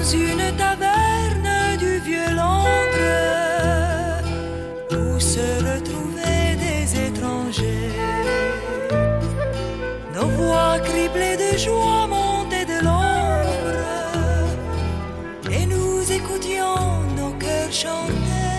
une taverne du vieux Londres où se retrouvaient des étrangers. Nos voix criblées de joie montaient de l'ombre et nous écoutions nos cœurs chanter.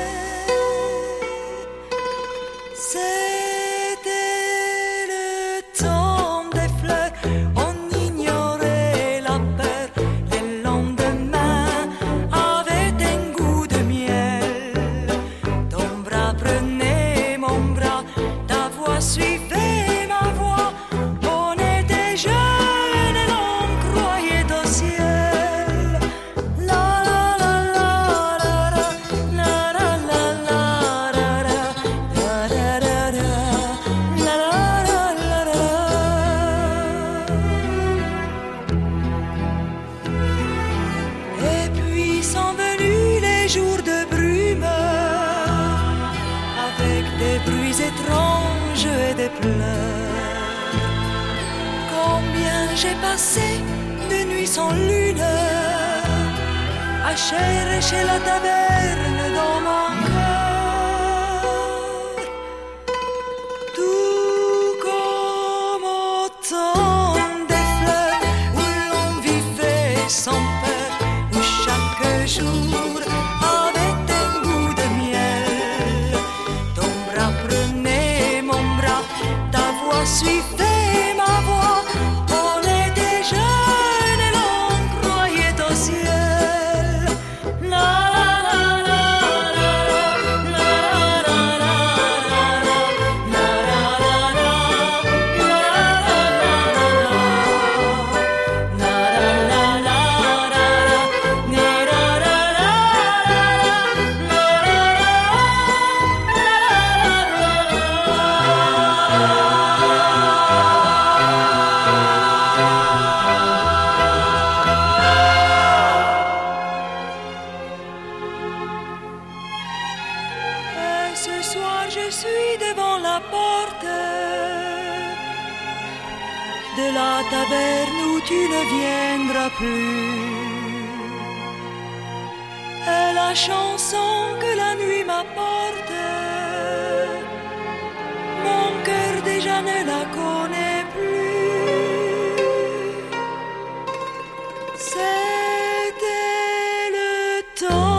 C'était le temps des fleurs, on ignorait la peur. Les lendemains avaient un goût de miel. Ton bras prenait mon bras, ta voix suivait ma voix. On était jeunes et l'on croyait au ciel. La la la la la la la la la la la la la la la. Et puis sont venus les jours de brume, avec des bruits étranges et des pleurs. Combien j'ai passé de nuits sans lune à chercher la taverne dans mon cœur. Tout comme au temps des fleurs où l'on vivait sans peur, où chaque jour avait un goût de miel. Ton bras prenait mon bras, ta voix suivait ma voix. On était jeunes et l'on croyait au ciel. La la la la la la la la Et ce soir je suis devant la porte de la taverne où tu ne viendras plus. Et la chanson que la nuit m'apporte, mon cœur déjà ne la connaît plus. C'était le temps